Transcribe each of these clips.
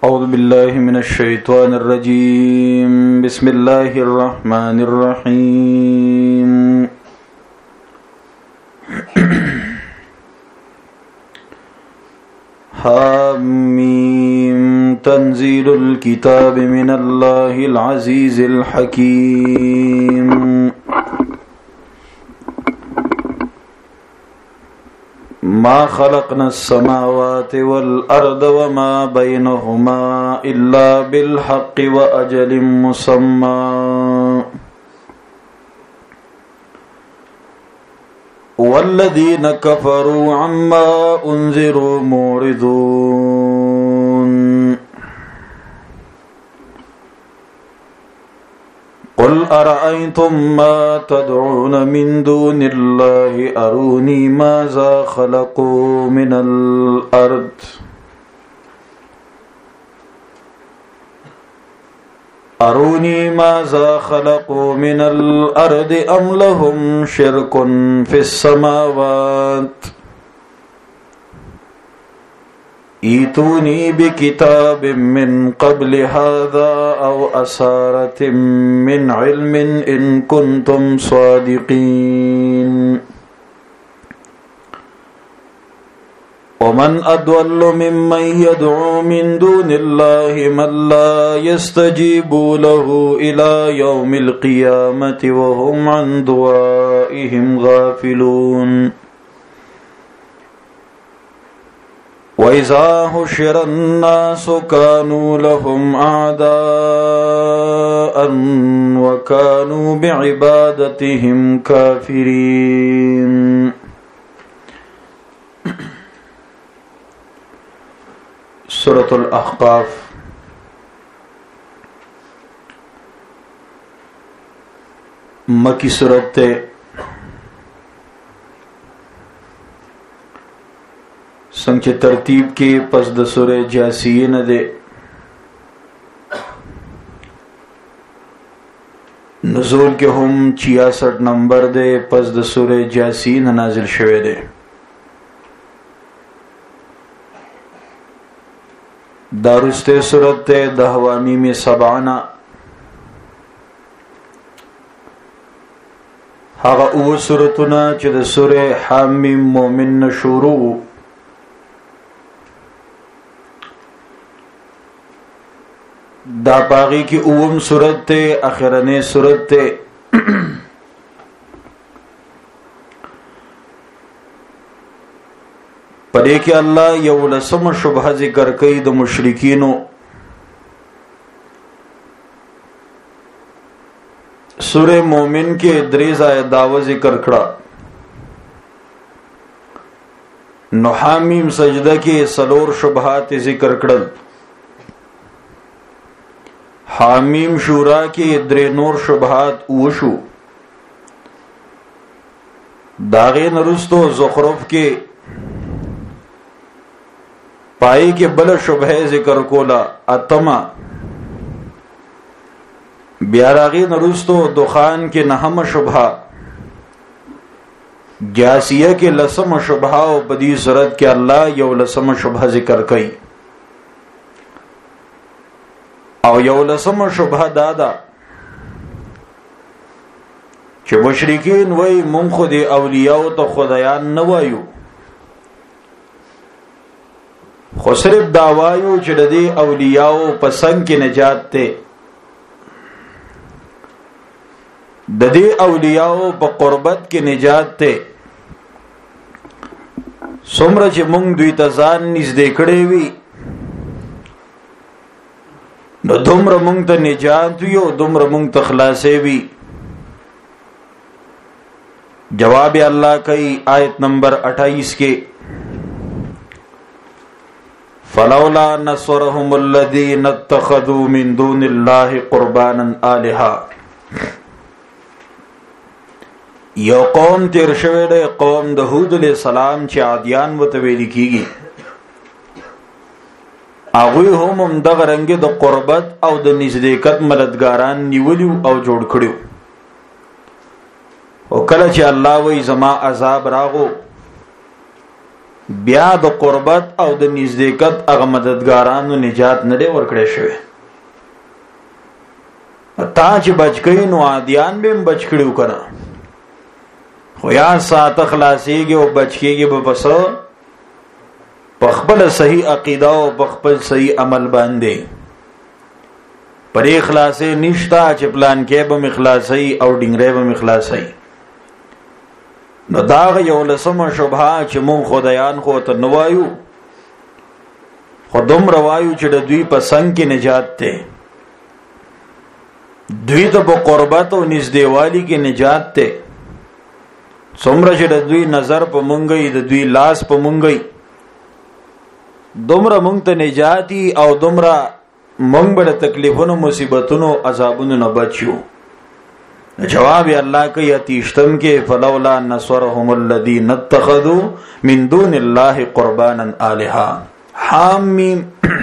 أعوذ بالله من الشيطان الرجيم بسم الله الرحمن الرحيم حاميم تنزيل الكتاب من الله العزيز الحكيم ما خلقنا السماوات والأرض وما بينهما إلا بالحق وأجل مسمى والذين كفروا عما أنذروا معرضون قل أرأيتم ما تدعون من دون الله أروني ماذا خلقوا من الأرض أم لهم شرك في السماوات ائتوني بكتاب من قبل هذا أو أثارة من علم إن كنتم صادقين ومن أضل ممن يدعو من دون الله من لا يستجيب له إلى يوم القيامة وهم عن دعائهم غافلون وإذا حشر الناس كانوا لهم أعداء وكانوا بعبادتهم كافرين سورة الأحقاف مکی سورت تے سنچ ترتیب کے پس د سورہ جاسین دے نزول کے ہم 66 نمبر دے پس د سورہ جاسین نازل شوے دے دارستے سورت تے دہوامی میں سبعنا هغه او سورتونه چې د سورہ حامیم مومن شروع دا باغی کی اوم سورت تے اخرنے سورت تے پدې کې الله یو لسم شبهه ذکر کوي د مشرکینو سورہ مومن کے 3 ځای داوا ذکر کړه نو حامیم سجدہ کې 4 شبهات ذکر کړل حامیم شورا کې 3 نور شبهات وشو داغه نرستو زخرف کې پای کې بل شبهه ذکر کولا اتما بیا راغی نرستو دخان کې نهم شبهه جاسیه کې لسم شبهه او بدی صورت کې الله یو لسم شبهه ذکر کړي او یو لسم شبهه دادا چې مشرکین وای مونږ خو دي اولیاء ته خدایان نه وایو خو صرف دا وایو چې د دې اولیاء په څنګ کې نجات ته د دې اولیاء په قربت کې نجات ته څومره چې مونږ دوی ته ځان نږدې کړې وي نو دومره مونږ ته نجات وي او دومره مونږ ته خلاصې وي جواب الله کوي آیت نمبر 28 کې فلولا نصرهم الذين اتخذوا من دون الله قربانا آلهة یو قوم تیر شوی دی قوم د هود علیہ السلام چې عادیان وته ویل کیږي هغه هم دغه رنګ د قربت او د نزدېکت مددګاران نیولیو او جوړ کړیو او کله چې الله وی زما عذاب راغو بیا د قربت او د نزدېکت هغه مددګارانو نجات نه دی ورکړی شوی. تا چې بچ کړي نو عادیان به هم بچ کړي وکړه، خو یا ساته خلاصېږي او بچ کېږي به پس په خپل صحیح عقیده او په خپل صحیح عمل باندې. پرې خلاصې نشتا چې پلان کې به مخلاصي او ډنګرې به مخلاصي. نو دا یو لسمه شبهه چې مون خدایان خو ته نوایو، خودم روایو چې د دوی په څنګ کې نجات ته، دوی ته په قربت او نږدېوالي کې نجات ته. څومره چې د دوی نظر په مونږی، د دوی لاس په مونږی، دومره مونږ ته نجاتی او دومره مونږ به د تکلیفونو مصیبتونو عذابونو نه بچو. جواب الله کوي اتیشتم کې فلولا نصرهم الذين اتخذوا من دون الله قربانا الها. حامیم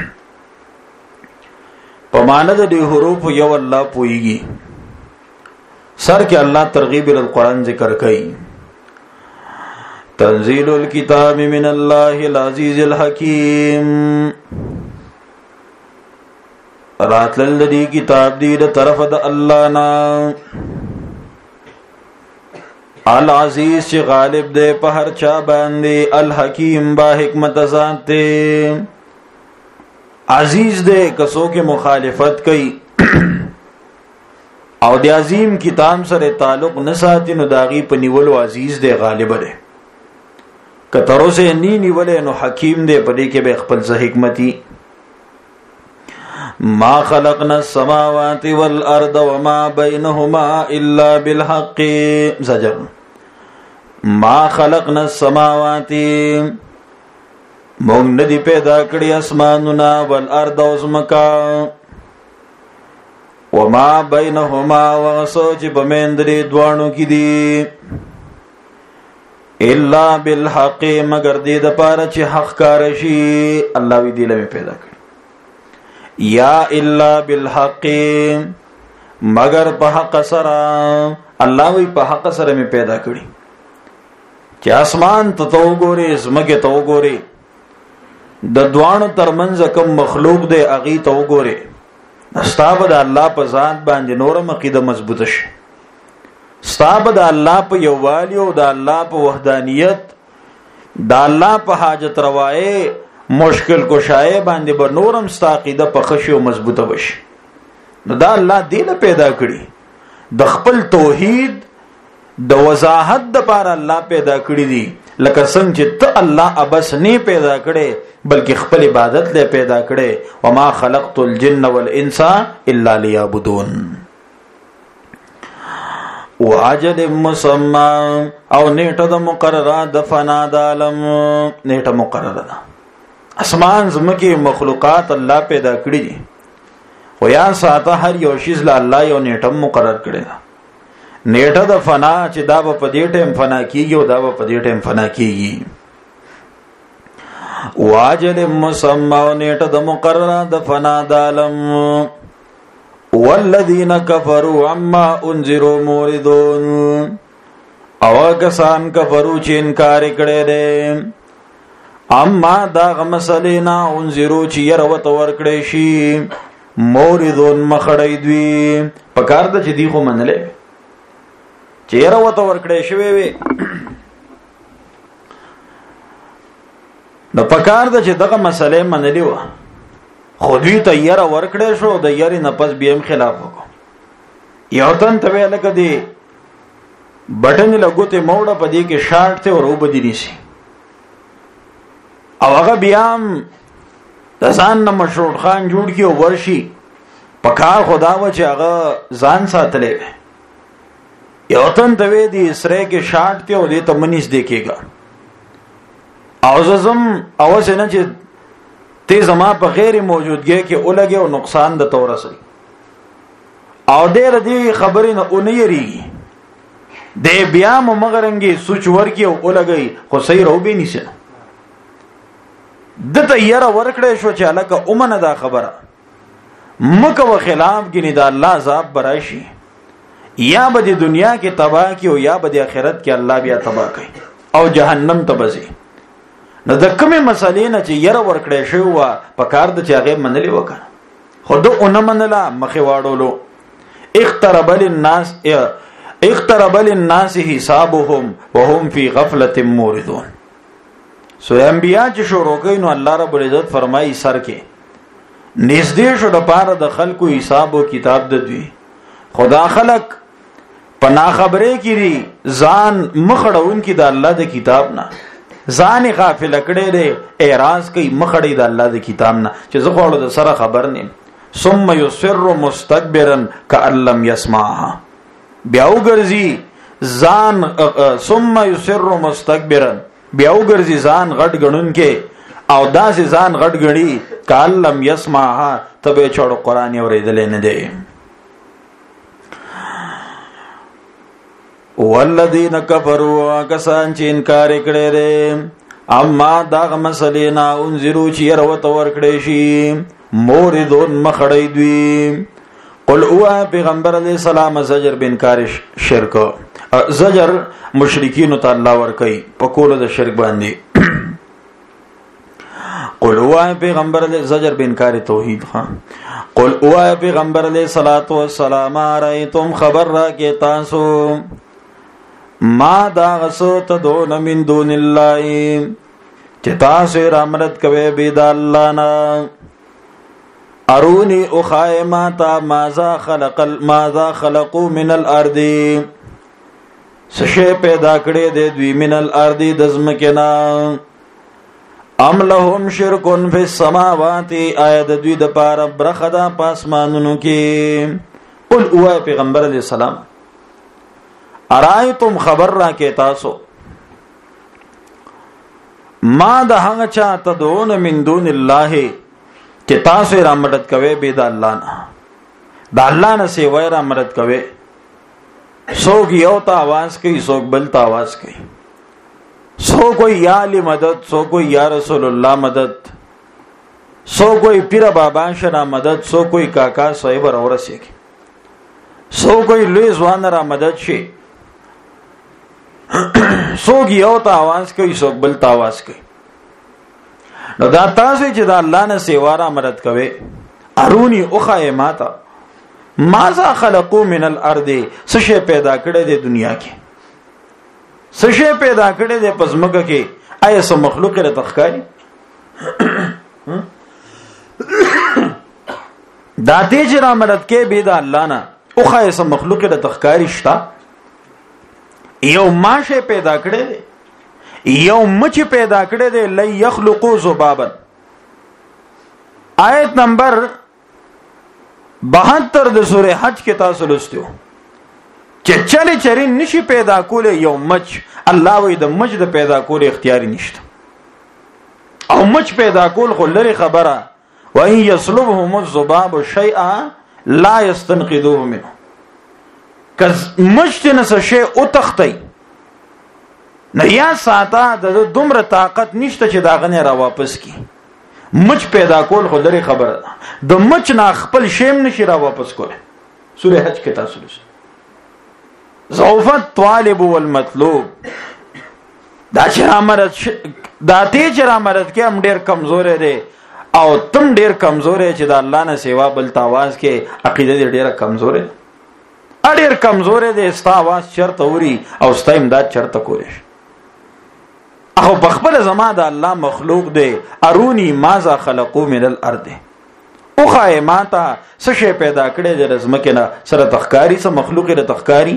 په معنی د دې حروف یو الله پويږي. سر کې الله ترغیب ال قرآن ذکر کوي. تنزيل الكتاب من الله العزيز الحكيم. راتل دی کتاب دی د طرف د الله نا العزیز چې غالب دی په هر چا باندې، الحکیم با حکمت ذات دی. عزیز دی کسو کې مخالفت کوي او د عظیم کتاب سره تعلق نه ساتي نو داغي په نیولو عزیز دی، غالب دی. کترو سے نی نیولې نو حکیم دی، په دې کې به خپل حکمتي. ما خلقنا السماوات والارض وما بينهما الا بالحق. زجر. ما خلقنا السماوات، مونږ ندی پیدا کړی اسمانونه، والارض او زمکا، وما بينهما وسوچ بمندري دوانو کې دي، الا بالحق مگر دې د پاره چې حق کار شي. الله وی دی له پیدا کړ یا الا بالحق مگر په حق سره. الله وی په حق سره می پیدا کړی چې اسمان ته تو ګوري، زمکه تو ګوري، د دوانو ترمنځ کوم مخلوق دی اغي تو ګوري. استاب د الله په ذات باندې نورم عقیده مضبوط شي، استاب د الله په یووالي او د الله په وحدانیت، د الله په حاجت روایه مشکل کوشای باندې به نورم ستاقیده په خشو مضبوطه وشي. نو دا الله دې له پیدا کړی د خپل توحید د وضاحت د پاره الله پیدا کړی دي، لکه څنګه چې ته الله ابس نه پیدا کړي بلکې خپل عبادت له پیدا کړي. وما خلقت الجن والانس الا ليعبدون. واجل مسمى او نیټه د مقرره د فنا د عالم، نیټه مقرره ده. اسمان زمکه مخلوقات الله پیدا کړی دي، خو یا ساته هر یو شی له الله یو نیټه مقرر کړی ده. نیټه د فنا چې دا په دې ټیم فنا کیږي او دا په دې ټیم فنا کیږي. واجل مسمى او نیټه د مقرره د فنا د عالم. والذین کفروا عما انذروا موردون. او کسان کفرو چې انکار کړي دي اما دا مسلینا انذرو چې ير وت ور کړي شي، موردون مخړی دوی په کار د چې دی خو منلې چې ير وت ور کړي شوی وي. نو په کار د چې دغه مسلې منلې و، خو دوی ته ير ور کړي شو، د ير نه پس بیم خلاف وکړو. یو تن ته ویل کدي بټن لګوته موړه پدې کې شارټ ته ورو بدلی شي، او هغه بیام د ځان نه مشروط خان جوړ کی او ورشي. پکار خدا و چې هغه ځان ساتلې. یو تن ته وی دي سره کې شارټ ته او دې ته منیس دیکھېګا، او زم او سينه چې ته زما په غیر موجودګي کې اولګي او نقصان د تور سي، او ډېر دې خبرې نه اونېری دې بیا مغرنګي سوچ ورکی او اولګي خو صحیح روبي نشه. د تیار ورکړې شو چې الکه اومنه دا خبره مکه و خلاف کې د الله عذاب براشي، یا به د دنیا کې تباہ کی او یا به د آخرت کې الله بیا تباہ کوي او جهنم ته بځي. نو د کومه مسلې نه چې یره ورکړې شو وا په کار د چاغه منلې وکړه خود اون منلا مخې واړولو. اقترب للناس حسابهم وهم في غفلة موردون. سورہ انبیاء چې شروع کوي نو الله رب العزت فرمایي سر کې نږدې شو د پاره د خلکو حساب او کتاب د دوی. خدا خلق پنا خبره کړي ځان مخړون کې د الله د کتاب نه ځان غافل کړي دي اعراض کوي مخړې د الله د کتاب نه چې زه خو د سره خبر نیم. ثم يصر مستكبرا كأن لم يسمعها. بیا وګرځي ځان ثم يصر مستكبرا بیا وګرځي ځان غټ غنون کې او داسې ځان غټ غړي كأن لم يسمعها تبه چړو قرآن اورېدل نه دی. والذین کفروا کسان چې انکار کړي دي اما دا مسلې نه انذرو چې يروت ور کړي شي موردون مخړې دوی. قل او پیغمبر علیہ السلام زجر بنکار شرک زجر مشرکین ته الله ور کوي په کول د شرک باندې. قل او پیغمبر علیہ زجر بنکار توحید خان. قل او پیغمبر علیہ الصلوۃ والسلام رایتم خبر را کې تاسو ما دا غسو تدون من دون الله چې تاسو رحمت کوي بيد الله نه. ارونی اخای ماتا ماذا خلقو من الارض سشے پیدا کړي دي دوی من الارض دزمکنا. ام لهم شرکن فی السماوات آیا د دوی د پاره برخدا پاسمانونو کې. قل اوه پیغمبر علیہ السلام ارایتم خبر را کې تاسو ما د هغه چا تدعون من دون الله چې تاسو را مدد کوي به د الله نه د الله نه سیوای را مدد کوي. څوک یو ته आवाज کوي څوک بل ته आवाज کوي څوک کوئی یا علی مدد څوک کوئی یا رسول الله مدد څوک کوئی پیر بابا شنا مدد څوک کوئی کاکا صاحب اورسه کی څوک کوئی لوی ځوان را مدد شي څوک یو ته आवाज کوي څوک بل ته आवाज کوي. نو دا تاسو چې د الله نه سیواره مدد کوي ارونی اوخه ماتا ماذا خلقو من الارض سشے پیدا کړي د دنیا کې سشے پیدا کړي د پزماګه کې آیا سم مخلوق له تخکاری دا تیج را مدد کې به د الله نه اوخه سم مخلوق له تخکاری شتا. یو ماشه پیدا کړي دي یو مچ پیدا کړي دي ل یخلقو ذبابا. آیت نمبر 72 د سوره حج کې تاسو لوستو چې چلي چرین نشي پیدا کوله یو مچ. الله وې د مچ د پیدا کول اختیاري نشته او مچ پیدا کول خو لري خبره. وان یسلبهم الذباب شیئا لا یستنقذوه منه. کز مجتنه څه شی او تختی نه یا ساته د دومره طاقت نشته چې دا غنه را واپس کی. مچ پیدا کول خو لري خبره ده د مچ نه خپل شیم نشي را واپس کوله. سوره حج کې تاسو لوستئ ضعفت طالب والمطلوب دا چې امرت دا ته چې امرت کې هم ډیر کمزور دی او تم ډیر کمزور چې د الله نه سیوا بل تاواز کې عقیده ډیره کمزور دی اډیر کمزور دی ستا आवाज چرته وري او ستا امداد چرته کولی. اخو بخبل زما د الله مخلوق دی ارونی ماذا خلقو من الارض اوخه ماتا سشے پیدا کړي د رزمکه نه سره تخکاری سره مخلوق له تخکاری.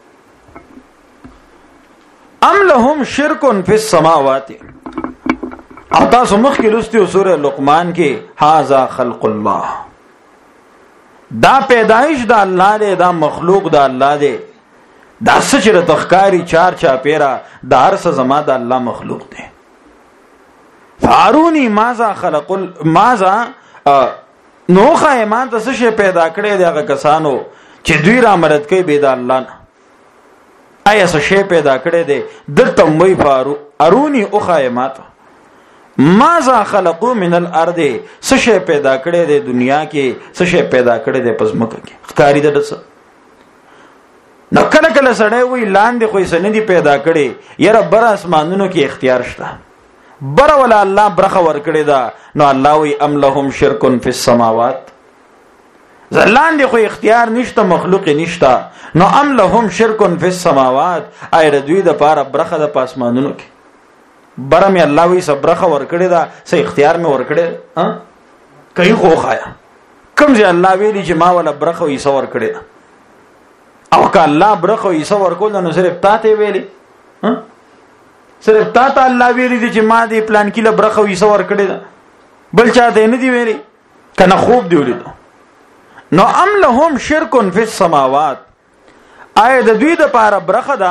ام لهم شرکن فی السماوات او تاسو مخکې لوستو سوره لقمان کې هاذا خلق الله دا پیدایش د الله دی دا مخلوق د الله دی دا سچره تخکاری چار چا پیرا د هر څه زما د الله مخلوق دی. فارونی ماذا خلق ماذا نوخه ایمان ته څه پیدا کړي دغه کسانو چې دوی را مدد کوي به د الله نه. آیا څه پیدا کړي دي دلته وی فارو ارونی اوخه ایمان ماذا خلقو من الارض څه پیدا کړي دي دنیا کې څه پیدا کړي دي پزمکه کې ښکاری ده څه. نو کله کله سړی وی لاندې خو یې سندې پیدا کړي یره بر اسمانونو کې اختیار شته بر ولا الله برخه ورکړي دا نو الله وی ام لهم شرک فی السماوات زلان دی خو اختیار نشته مخلوق نشته نو ام لهم شرک فی السماوات اې دوی د پاره برخه د پاسمانونو کې برم الله وی صبرخه ورکړي دا سه اختیار مې ورکړي ها کوي خو خایا کوم ځای الله ویلی چې ما ولا برخه وي سور کړی او که الله برخه وي سور کول نو صرف تاته ویلی ها صرف تاته الله ویلی چې ما دې پلان کې له برخه وي سور کړی بل چا دې نه دی ویلی کنه خوب دی ولید نو ام لهم شرک فی السماوات آیا د دوی د پاره برخه ده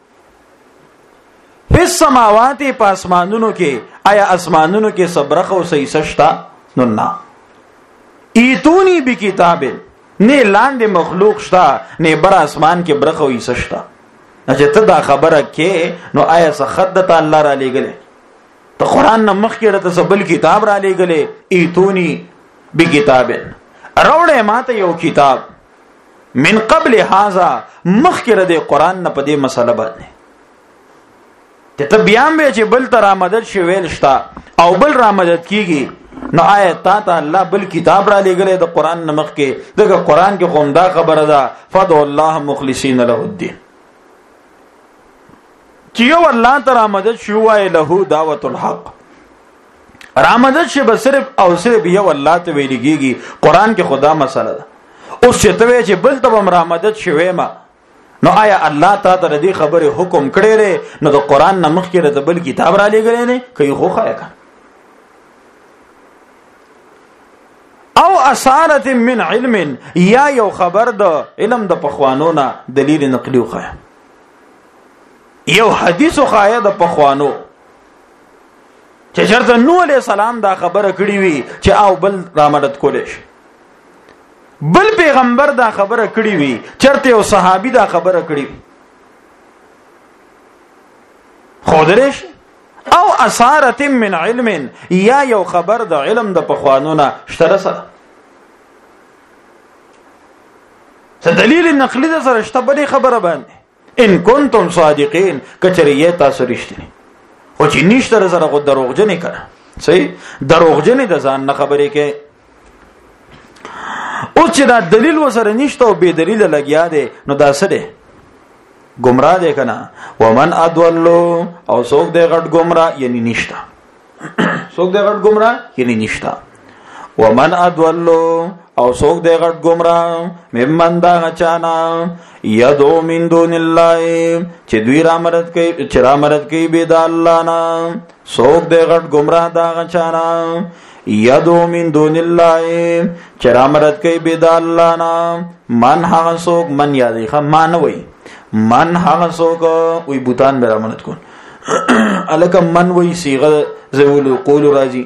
فی السماوات پاسمانونو کې آیا اسمانونو کې صبرخه او سیسشتا نو نه ایتونی بی کتاب نه لاندې مخلوق شتا نه بر اسمان کې برخه وي سشتا چې ته دا خبره کې نو آیا سخت د الله را لېګلې ته قران نه مخ کې رته سبل کتاب را لېګلې ایتونی بی کتاب راوړې ماته یو کتاب من قبل هذا مخ کې رده قران نه په دې مسله باندې ته بیان به چې بل تر مدد شویل شتا او بل را مدد کیږي نو آیت تا الله بل کتاب را لګلې د قران نمخ کې دغه قران کې قومدا خبره ده فدع الله مخلصین له الدين چې یو الله تعالی مدد شو وای له دعوت الحق را مدد شي به صرف او صرف یو الله ته ویلېږي قران کې خدا مسله ده اوس چې ته چې بل ته را مدد شوي ما نو آیا الله تعالی دې خبره حکم کړي نو د قران نمخ کې د بل کتاب را لګلې نه کوي خو خایکا او اثارت من علم یا یو خبر د علم د پخوانو نه دلیل نقلی خو یو حدیث خو د پخوانو چې چرته نوح علیہ السلام دا خبره کړی وی چې او بل رامدد کولې شي بل پیغمبر دا خبره کړی وی چرته یو صحابي دا خبره کړی خو درش او اثارت من علم یا یو خبر د علم د پخوانونه شتره سره څه دلیل نقلی د سره شته بلې خبره باندې ان کنتم صادقین کچریه تاسو رښتینی او چې نشته سره خو دروغجن کړه صحیح دروغجن د ځان نه خبرې کې او چې دا دلیل وسره نشته او به دلیل لګیا دی نو دا څه دی گمراه دی کنه ومن ادولو او څوک دی غټ گمراه یعنی نشته څوک دی غټ گمراه یعنی نشته ومن ادولو او څوک دی غټ گمراه ممن دا چانا یدو من دون الله چې دوی رامرد کوي چې رامرد کوي به د الله نه څوک دی غټ گمراه دا چانا یدو من دون الله چې رامرد کوي به د الله نه من هغه څوک من یادې خه مان وای من هغه څوک وي بوتان به رامرد کول الکه من وای صيغه زول قول راځي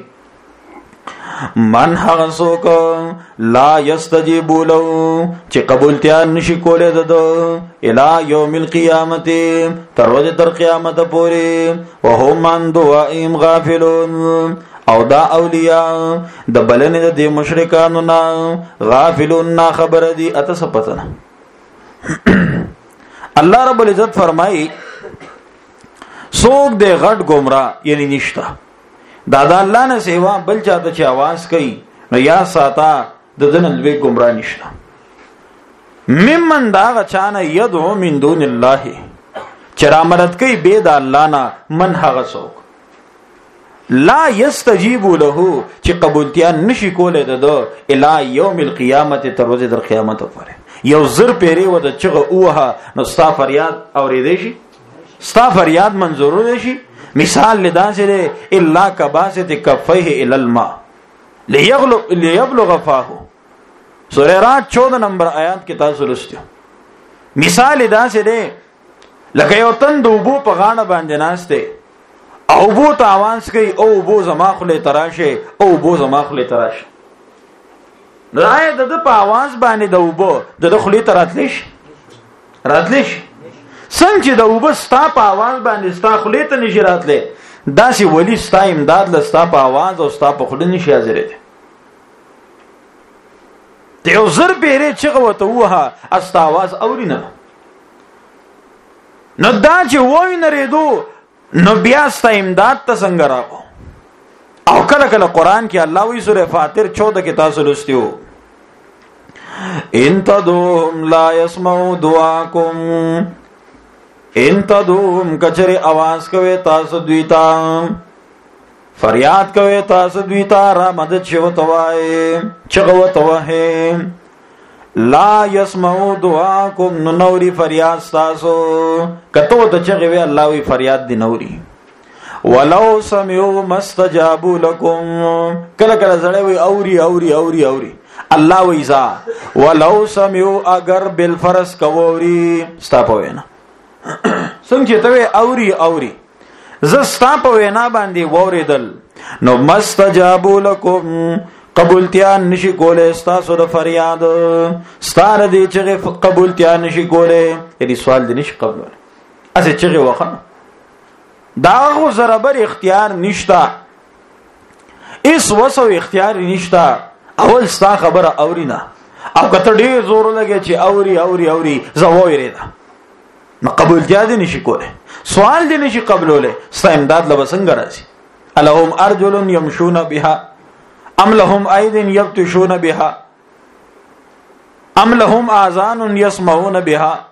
من هغه څوک لا یستجیب له چې قبولتیا نشي کوله د الی یوم القیامت تر ورځې تر قیامت پورې وهم عن دعائهم غافلون او دا اولیاء د بلنې د مشرکانو نه غافلون نا خبر دي اته سپتنه الله رب العزت فرمایي څوک د غټ گمراه یعنی نشتا دا الله نه سیوا بل چاته چې आवाज کوي نو یا ساته د دنل وی گمراه نشتا ممن دا غچانه یدعو من دون الله چرامرت کوي به د الله نه من هغه څوک لا یستجیب له چې قبولتیا نشي کوله د الی یوم القیامت تر ورځې در قیامت پورې یو زر پیری و د چغه اوه نو ستا فریاد اوریدې شي ستا فریاد منظور شي مثال لداسره الا کباسط کفیه الی الماء لیبلغ فاه سورہ رات 14 نمبر آیات کې تاسو لستیو مثال داسره لکه یو تند وبو په غاڼه باندې ناشته او بو ته आवाज کوي او بو زما خله تراشه او بو زما خله تراشه راي د په आवाज باندې د وبو د خله تراتلیش راتلیش څنګه د وبو ستا په आवाज باندې ستا خله ته نشي راتله داسې ولی ستا امداد لستا په आवाज او ستا په خله نشي حاضر دي ته یو زر پیری چغه وته وها استا आवाज اورینا نو دا چې وای نه ریدو نو بیا ستا امداد ته څنګه راغو او کله کله قران کې الله وی سوره فاطر 14 کې تاسو لوستیو ان تدوم لا يسمعوا دعاءكم ان تدوم کچره आवाज کوي تاسو دویتا فریاد کوي تاسو دویتا را مدد شو توای چغو توه لا يسمعوا دعاءكم نوري فریاد تاسو کته ته چغوي الله وی فریاد دی نوري ولو سمعوا مستجابوا لكم کله کله زړه وی اوري اوري اوري اوري الله ویزا ولو سمعوا اگر بالفرس کووري ستا پوینا څنګه ته اوري اوري زستا پوینا باندې ووریدل نو مستجابوا لكم قبولتیا نشي کوله تاسو د فریاد ستاره دي چې قبولتیا نشي کوله یعنی سوال دي نشي قبول اسه چې وخت دا غو زربر اختیار نشتا اس وسو اختیار نشتا اول ستا خبره اورینا او کته ډیر زور لګی چې اوري اوري اوري زوویری دا نو قبول جادي نشي کوله سوال دي نشي قبوله ستا امداد لبسنګ راځي الهم ارجل يمشون بها ام لهم ايد يبطشون بها ام لهم اذان يسمعون بها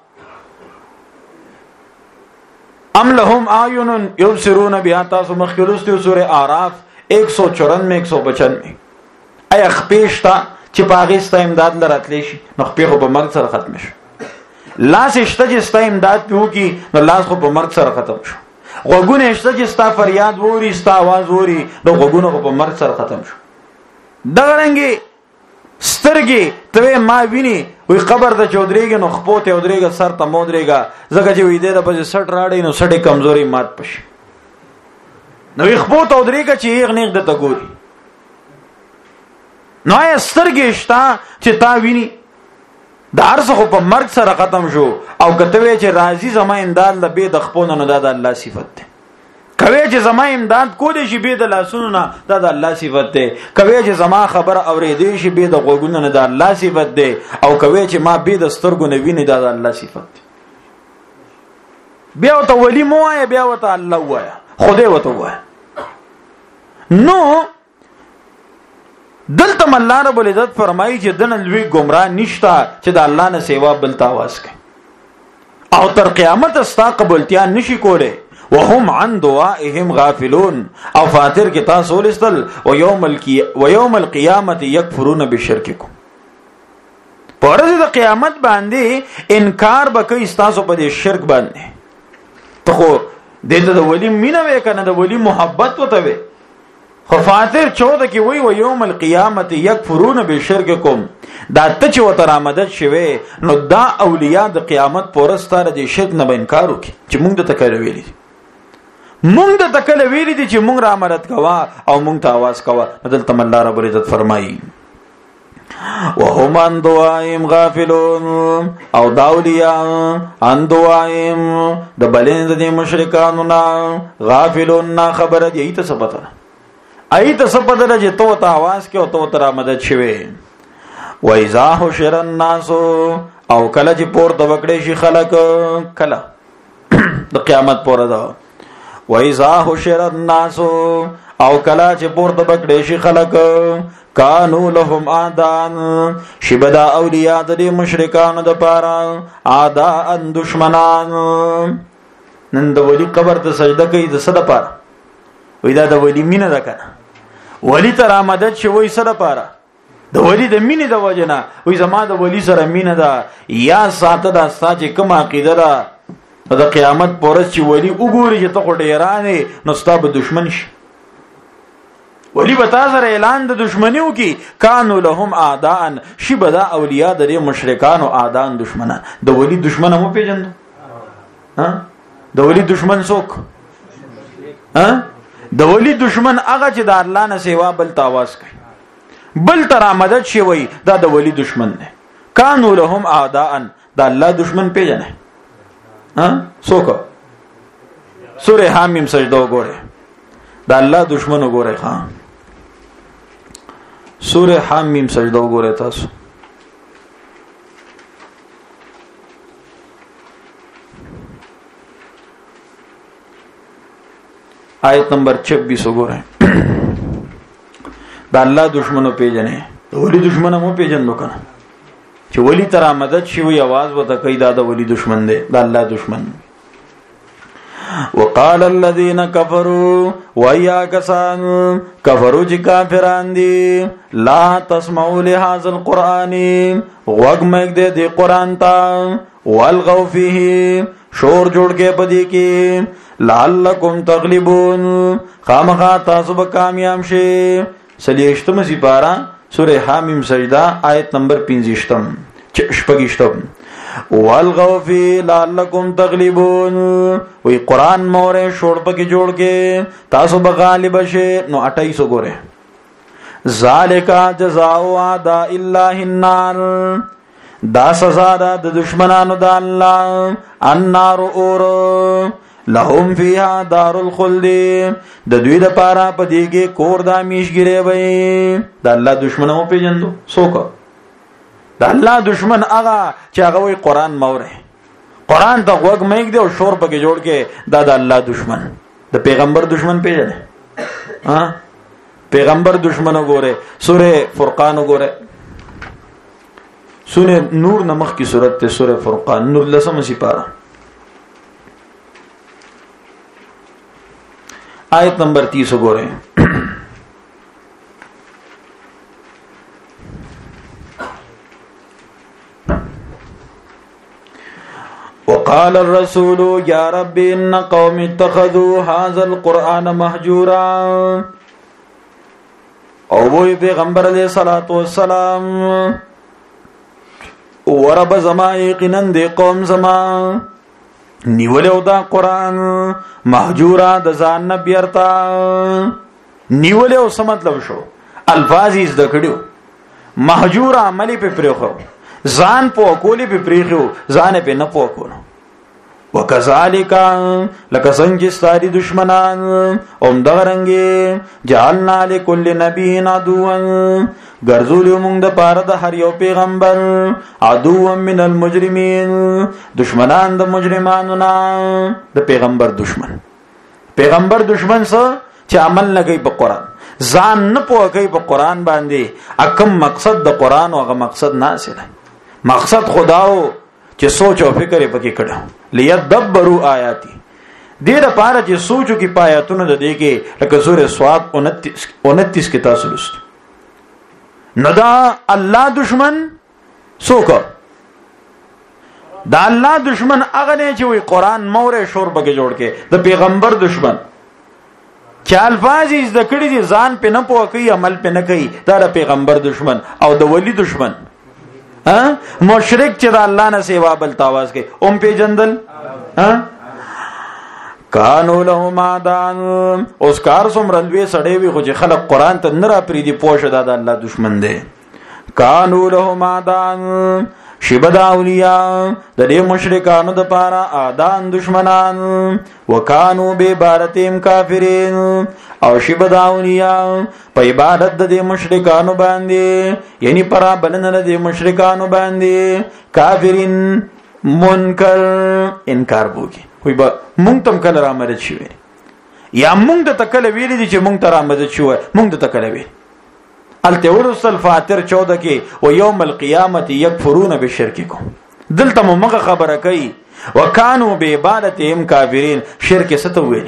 ام لهم اعین یبصرون بها تاسو مخکلوستو سوره اعراف 194 میں 195 میں اي خپېشتا چې پاکستان امداد لراتلی شي نو خپې خو په مرګ سره ختم شي لاس شته چې ستا امداد پیو کی نو لاس خو په مرګ سره ختم شو غوګونه شته چې ستا فریاد ووري ستا आवाज ووري نو غوګونه خو په مرګ سره ختم شو دغرنګي سترګي ته ما ویني وی قبر د چودريګ نو خپوت چودريګ سر ته مودريګا زګه چې وې دې د په سټ راړې نو سټې کمزوري مات پش نو خپوت چودريګ چې یې غنیګ د تګوري نو یې سترګي شتا چې تا ویني د ارزه خو په مرګ سره ختم شو او کته چې راضي زما امداد لبه د خپونه نه د الله صفت ده کوي چې زما امداد کولې شي به د لاسونو نه د الله صفت ده کوي چې زما خبر اورېدې شي به د غوګونو نه د الله صفت ده او کوي چې ما به د سترګو نه ویني د الله صفت ده بیا ته ولی مو یا بیا ته الله وایا خدای وته وایا نو دلته الله رب العزت فرمایي چې دنه لوی گمراه نشتا چې د الله نه سیوا بل تاواز کوي او تر قیامت استا قبولتیا نشي کوله وهم عن دعائهم غافلون او فاتر کې تاسو ولستل ويوم القيامه يكفرون بشرككم پرځ د قیامت باندې انکار وکي تاسو په دې شرک باندې ته خو دته د ولی مینه وکنه د ولی محبت وته وي خو فاتر 14 کې وی ويوم القيامه يكفرون بشرككم دا ته چې وته رامدد شوي نو دا اولیاء د قیامت پورستاره د شرک نه انکار وکي چې موږ د تکره ویلي مونږ د تکل ویری دي چې مونږ را مدد کوا او مونږ ته आवाज کوا بدل تم الله رب عزت فرمایي وهم عن دعائهم غافلون او داولیا عن دعائهم د بلین د مشرکانو نا غافلون نا خبر دي ایت ثبت ایت ثبت د چې تو ته आवाज کې او تو ته را مدد شوي و اذا حشر الناس او کله چې پور د وکړې شي خلق کله د قیامت پور ده وَإِذَا حُشِرَ النَّاسُ او کلا چې پورته بکړې شي خلک کانو لهم اعداء شبدا اولیاء د مشرکانو د پاره اعداء دشمنان نن د ولی قبر ته سجده کوي د صد پاره وې دا د ولی مینه ده کنه ولی تر آمدد شوی صد پاره د ولی د مینه د وجنه وې زما د ولی سره مینه ده یا ساته د استا چې کوم عقیده ده د قیامت پورز چې ولی وګوري چې ته ډیرانه نو ستاب دشمن شي ولی بتا سره اعلان د دشمنیو کی کانو لهم اعداء شبدا اولیاء د مشرکان او اعداء دشمنان د ولی دشمن مو پیژند ها د ولی دشمن څوک ها د ولی دشمن هغه چې د الله نه سیوا بل تاواز کوي بل تر مدد شي وي دا د ولی دشمن نه کانو لهم اعداء د الله دشمن پیژنه ها څوک سوره حمیم سجده وګوره دا الله دشمن وګوره خان سوره حمیم سجده وګوره تاسو آیت نمبر 26 وګوره د الله دشمنو پیژنې ولی دشمنه مو پیژنو کنه چې ولی تر مدد شي وي आवाज وته کوي دا د ولی دشمن دی د الله دشمن. وقال الذين كفروا ويا كسان كفروا چې کافران دي لا تسمعوا لهذا القران وغمګ دې قران ته والغوا فيه شور جوړ کې پدې کې لعلكم تغلبون خامخا تاسو به کامیاب شئ. سلیشتم سپارہ سورہ حامیم سجدہ آیت نمبر 25 والغوا فی لعلکم تغلبون وی قرآن مورے شوڑ پکی جوڑ کے تاسو بغالب شے نو 28 گورے ذالکا جزاؤ اعداء اللہ النار دا سزا دا دشمنانو دا اللہ النار اور لهم فیها دار الخلد د دوی د پارا پدې کې کور د میشګری وي. د الله دشمنو پیجندو څوک د الله دشمن هغه چې هغه وي قران موره قران ته وګ مېګ دی او شور پکې جوړ کې دا د الله دشمن. د پیغمبر دشمن پیژنه ها پیغمبر دشمن وګوره سوره فرقان وګوره سوره نور نمخ کی سورته ته سوره فرقان نور لسم سپارہ آیت نمبر 30 گورے وقال الرسول يا رب ان قوم اتخذوا هذا القرآن مهجورا او وی پیغمبر علیہ الصلوۃ والسلام ورب زما یقینا دی قوم زما نیولیو دا قرآن محجورا د ځان نه بیرتا نیولیو څه مطلب شو الفاظ یې زده کړو محجورا عملی په پریخو ځان په کولی په پریخو ځان په نه پوکو وکذالک لک څنګه ستاري دشمنان اوم دغرنګي جعلنا لكل نبي عدوا ګرځولیو موږ د پاره د هر یو پیغمبر عدو من المجرمین دشمنان د مجرمانو نه. د پیغمبر دشمن څه چې عمل نه کوي په قران ځان نه پوه کوي په قران باندې اکم مقصد د قران او هغه مقصد نه سره مقصد خداو چې سوچ او فکر پکې کړو لیدبروا آیاتی دې د پاره چې سوچو کې پایاتونه د دې کې لکه سورې سواد 29 کې تاسو لست ندا الله دشمن څوک دا الله دشمن هغه نه چې وي قران مورې شور بګه جوړ کې د پیغمبر دشمن چې الفاظ یې ذکر دي ځان په نه پوه کوي عمل په نه کوي دا د پیغمبر دشمن او د ولی دشمن مشرک چې د الله نه سیوا بل تاواز کوي اوم په جندل کانو لهم عدان اوس کار سمرلوي سړې وي خو چې خلک قران ته نه را پری دي پوښه د الله دشمن دی. کانو لهم عدان شبدا اولیاء د دې مشرکانو د پاره عدان دشمنان وکانو به عبادتهم کافرین او شبدا اولیاء په عبادت د دې مشرکانو باندې یعنی پرا بلنه د دې مشرکانو باندې کافرین منکر انکار وکي وي به مونږ تم کله را مدد شي یا مونږ د تکل ویل دي چې مونږ ته را مدد شو مونږ د تکل ویل التورس الفاتر 14 کې او یوم القیامت یکفرون بشرککم دلته مغه خبره کوي وکانو بعبادتهم کافرین شرک ست ویل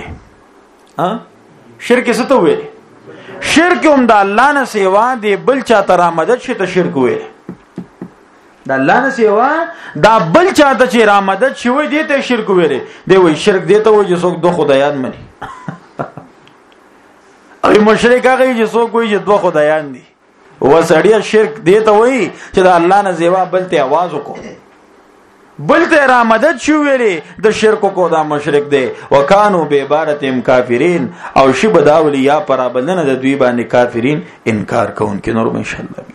شرک ست ویل شرک هم د الله نه سیوا دی بل چا ته را مدد شي ته شرک ویل د الله نه سیوا دا بل چاته چې را مدد شوی دی ته شرک ویلې دی وای شرک دی ته وای چې څوک دو خدایان مني ای مشرک هغه چې څوک وای چې دو خدایان دي وسړیا شرک دی ته وای چې د الله نه سیوا بل ته आवाज وکړي بل ته را مدد شو ویلې د شرک کو دا مشرک دی وکانو به عبادتهم کافرین او شی بداولی یا پرابلنه د دوی باندې کافرین انکار کوونکې نور ان شاء الله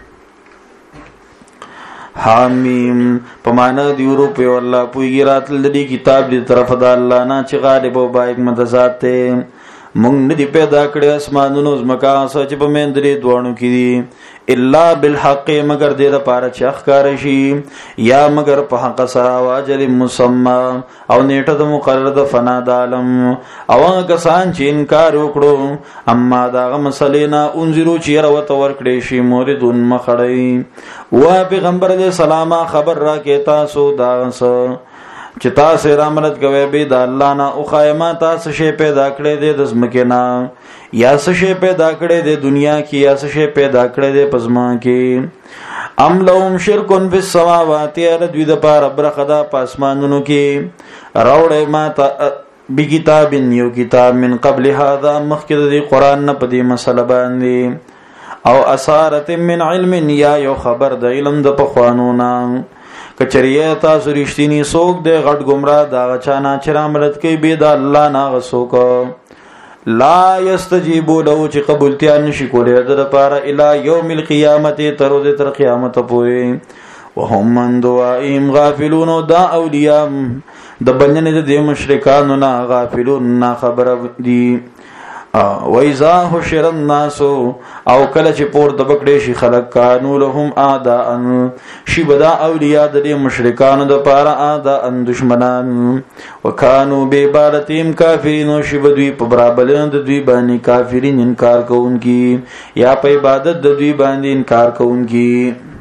حامیم پمانه دی یورپ والله پویږي راتل د کتاب دی طرف د الله نه چې غالب او با حکمت ذات ته مونږ نه دی پیدا کړی اسمانونو زمکا سچ په مندري دوانو کې دي الا بالحق مگر دې لپاره چې ښکار شي یا مگر په حق سره واجل مسمى او نیټه د مقرر د فنا د عالم او کسان چې انکار وکړو اما دا مسلې نه انذرو چې راوته ورکړې شي موردون مخړی وا پیغمبر دې سلام خبر را کې تاسو دا چې تاسو رحمت کوي به د الله نه او خایما تاسو شی پیدا کړی دې د زمکه نه یا څه شی پیدا کړی دې دنیا کې یا څه شی پیدا کړی دې پزما کې ام لهم شرکن فی السماوات ار دوی د پاره برخدا پاسمانونو کې راوړې ما ته بکتاب یو کتاب من قبل هذا مخکې د قران نه په دې مسله باندې او اثارت من علم یا یو خبر د علم د پخوانونا کچریه تاسو رښتینی سوک د غټ گمراه دا چانا چرامرت کوي به د الله نه غسوک لا یستجیبو له چې قبولتیا نشي کولای د لپاره الی یوم القیامت تر ورځې تر قیامت پورې وهم من دعائهم غافلون دا اولیاء د بننه د مشرکانو نه غافلون نه خبر دي وَإِذَا حُشِرَ النَّاسُ او کله چې پور د بکړې شي خلق کانو لهم اعداء شي بدا اولیاء د مشرکانو د پاره اعداء دشمنان وکانو به عبادتهم کافرین شي بدوی په برابر د دوی باندې کافرین انکار کوونکی یا په عبادت د دوی باندې انکار کوونکی